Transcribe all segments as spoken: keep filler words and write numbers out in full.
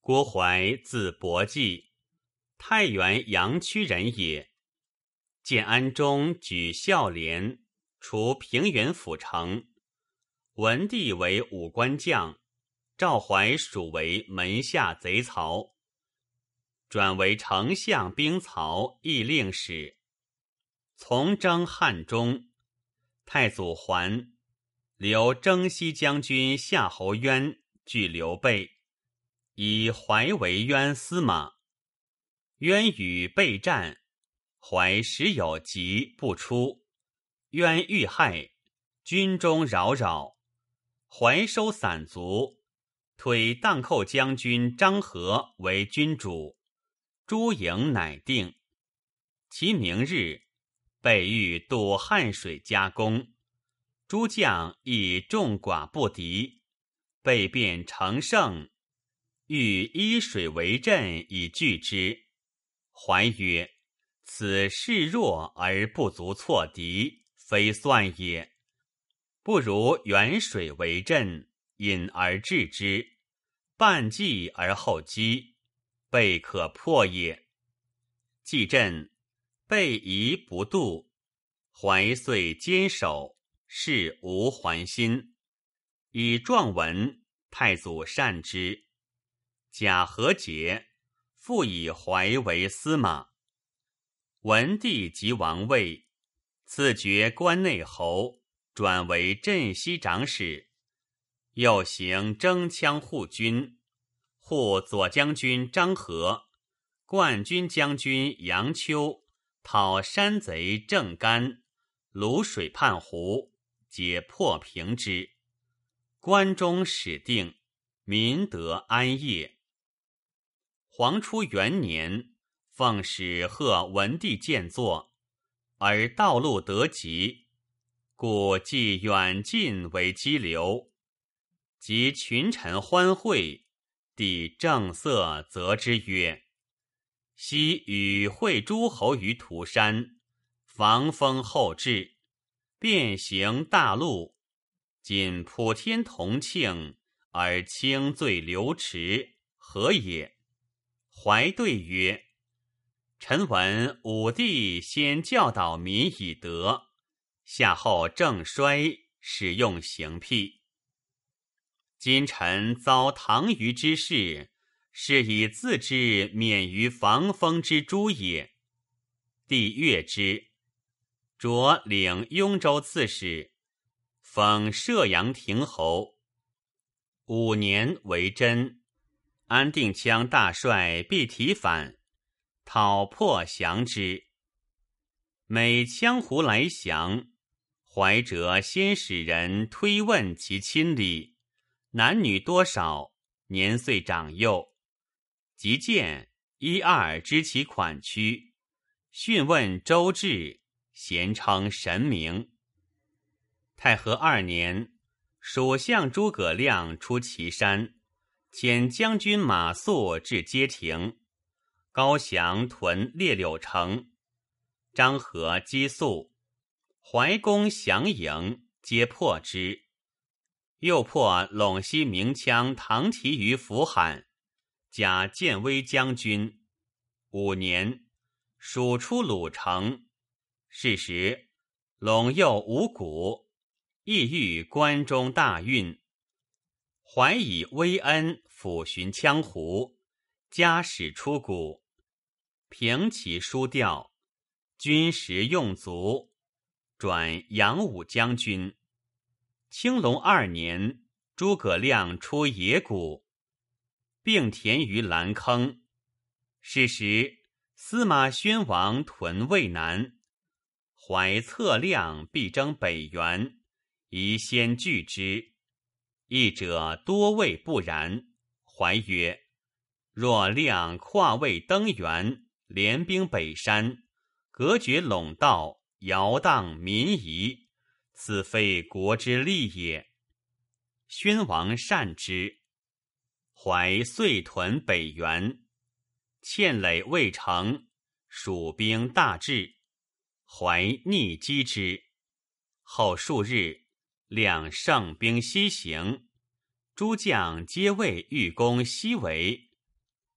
郭淮字伯济，太原阳曲人也。建安中举孝廉，除平原府丞。文帝为武官将，赵怀属为门下贼曹，转为丞相兵曹议令使。从征汉中，太祖还，留征西将军夏侯渊拒刘备，以怀为渊司马。渊与备战，怀时有疾不出，渊遇害，军中扰扰。怀收散卒，推荡寇将军张合为军主，诸营乃定。其明日，备欲渡汉水加攻，诸将亦众寡不敌，备便乘胜，欲依水为阵以拒之。怀曰：此势弱而不足挫敌，非算也。不如远水为阵，引而制之，半计而后击，备可破也。既阵，备疑不渡，怀遂坚守，事无还心。以状文，太祖善之。假和解，复以怀为司马。文帝即王位，赐爵关内侯，转为镇西长史。又行征羌护军，护左将军张合、冠军将军杨秋讨山贼郑干，卤水畔湖，皆破平之。关中始定，民得安业。黄初元年，奉使贺文帝建作，而道路得急，故即远近为激流。及群臣欢会，帝正色责之曰：昔与会诸侯于涂山，防风后至，遍行大路，今普天同庆，而轻罪流池，何也？怀对曰：臣闻武帝先教导民以德，夏后正衰，使用刑辟。今臣遭唐虞之事，是以自知免于防风之诛也。帝悦之，擢领雍州刺史，封射阳亭侯。五年为真。安定羌大帅毕提反，讨破降之。每羌胡来降，怀哲先使人推问其亲礼，男女多少，年岁长幼。即见一二知其款躯，讯问周至，咸称神明。太和二年，蜀相诸葛亮出祁山，遣将军马谡至街亭，高翔屯列柳城，张合击宿，怀攻降营，皆破之。又破陇西名羌唐提于扶罕，加建威将军。五年，蜀出鲁城，是时陇右五谷，意欲关中大运。怀以威恩抚巡羌胡，加使出谷，平其书调，军食用足，转扬武将军。青龙二年，诸葛亮出野谷，并田于兰坑。是时司马宣王屯渭南，怀策亮必征北原，宜先拒之。议者多谓不然。怀曰：若亮跨渭登原，联兵北山，隔绝陇道，摇荡民夷，此非国之利也。宣王善之。怀遂屯北原，堑垒未成，蜀兵大至，怀逆击之。后数日，亮胜兵西行，诸将皆谓欲攻西围，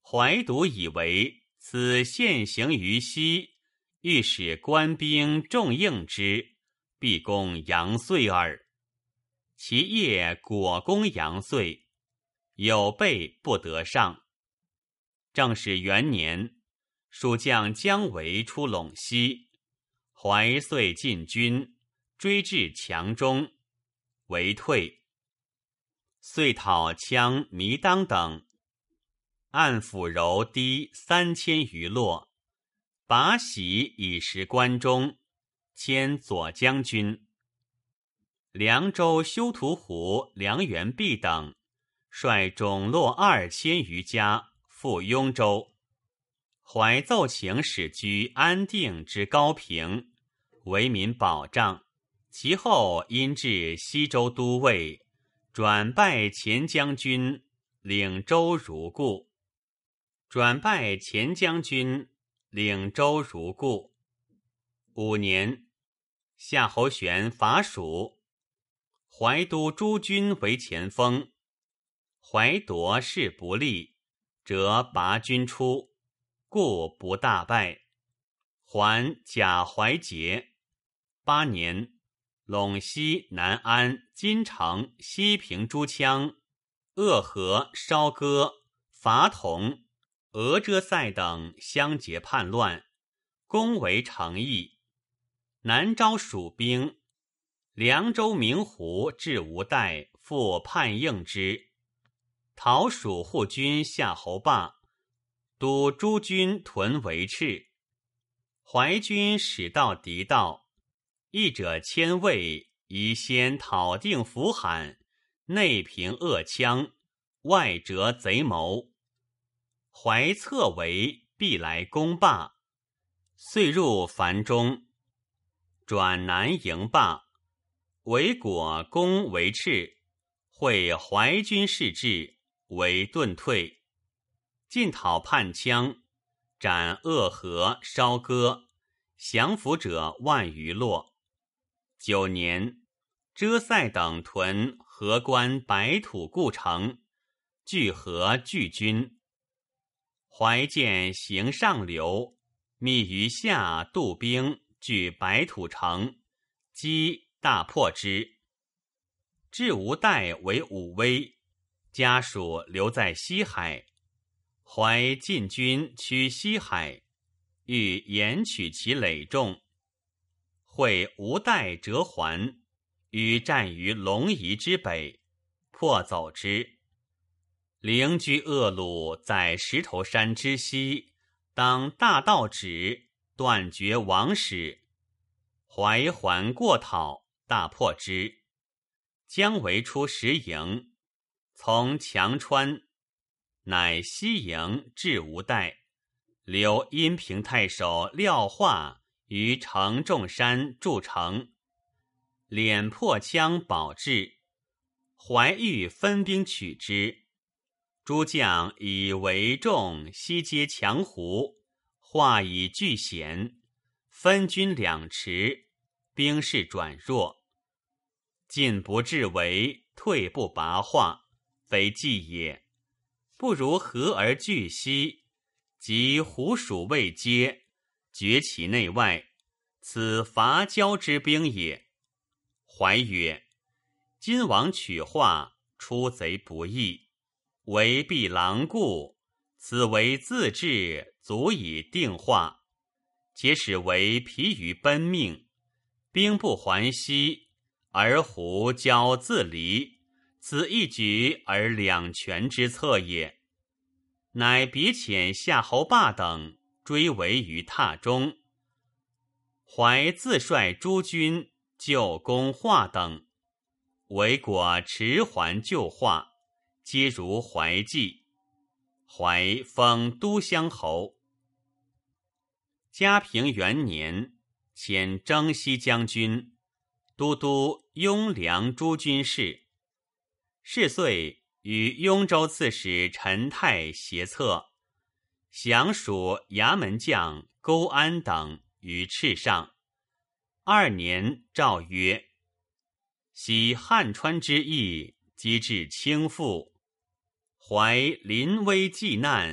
怀独以为此现行于西，欲使官兵重应之，必攻阳遂耳。其业果攻阳遂，有备不得上。正始元年，蜀将姜维出陇西，怀遂进军，追至强中，为退。遂讨羌糜当等，按抚柔堤三千余落，拔喜以食关中，迁左将军。凉州修图湖梁元弼等率种落二千余家赴雍州，怀奏请使居安定之高平，为民保障。其后因至西州都尉，转拜前将军，领州如故。转拜前将军，领州如故。五年，夏侯玄伐蜀，怀都诸军为前锋，怀夺势不利，则拔军出，故不大败。还假怀节。八年，陇西、南安、金城、西平诸羌、鄂河、烧戈、伐同、俄遮塞等相结叛乱，攻围城邑。南招蜀兵，凉州明湖至吴代复叛应之。讨蜀护军夏侯霸，督诸军屯围赤。淮军使到敌道，义者千魏，宜先讨定扶罕，内平恶羌，外折贼谋。怀侧围，必来攻霸，遂入樊中，转南迎霸。为果攻为赤，会淮军士至，为遁退。进讨叛羌，斩鄂河、烧戈，降服者万余落。九年，遮塞等屯河关白土故城，聚河拒军。怀见行上流，密于下渡兵据白土城，击大破之。至吴代为武威，家属留在西海。怀进军趋西海，欲延取其累众。会吴代折还，与战于龙夷之北，破走之。灵居恶虏在石头山之西，当大道止，断绝王使。怀还过讨，大破之。姜维出石营，从强川，乃西营至吴代，留阴平太守廖化于城仲山筑城，敛破羌保至。怀欲分兵取之，诸将以为众西接强湖，化以拒险，分军两池，兵势转弱。进不至围，退不拔化，非计也。不如和而拒西，及胡蜀未接，绝其内外，此伐交之兵也。怀曰：今王取化，出贼不义，为必狼顾，此为自治，足以定化。且使为疲于奔命，兵不还西，而胡交自离，此一举而两全之策也。乃别遣夏侯霸等追围于榻中。怀自率诸军救攻化等，为果迟还救化，皆如怀计。怀封都乡侯。嘉平元年，迁征西将军，都督雍凉诸军事。是岁，与雍州刺史陈泰协策，降蜀衙门将勾安等于赤上。二年，诏曰：昔汉川之役，机至倾覆，怀临危济难，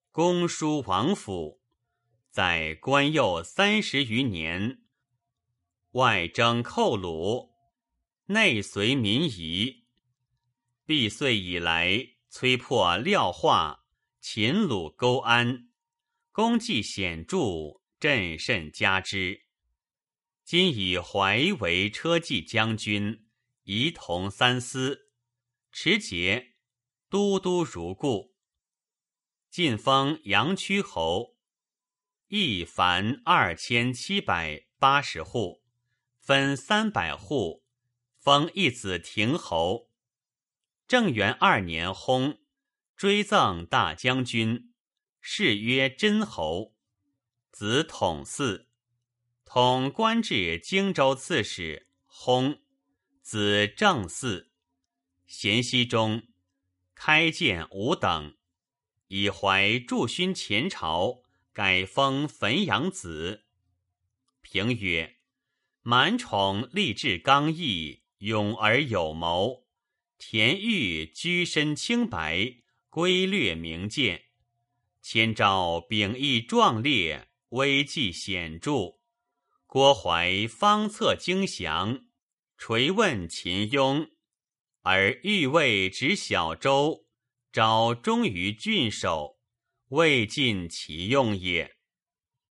公书王府，在官右三十余年，外征寇虏，内随民夷。毕岁以来，摧破廖化，秦虏勾安，功绩显著，朕甚嘉之。今以怀为车骑将军，仪同三司，持节，都督如故。晋封阳曲侯，邑凡二千七百八十户，分三百户，封一子亭侯。正元二年薨，追赠大将军，谥曰真侯。子统嗣，统官至荆州刺史，薨。子正嗣。咸熙中，开建五等，以怀驻勋前朝，改封汾阳子。评曰：满宠立志刚毅，勇而有谋。田豫居身清白，规略明鉴。千招秉义壮烈，威纪显著。郭淮方策精详，垂问秦雍，而欲为执小州，招忠于郡守，未尽其用也。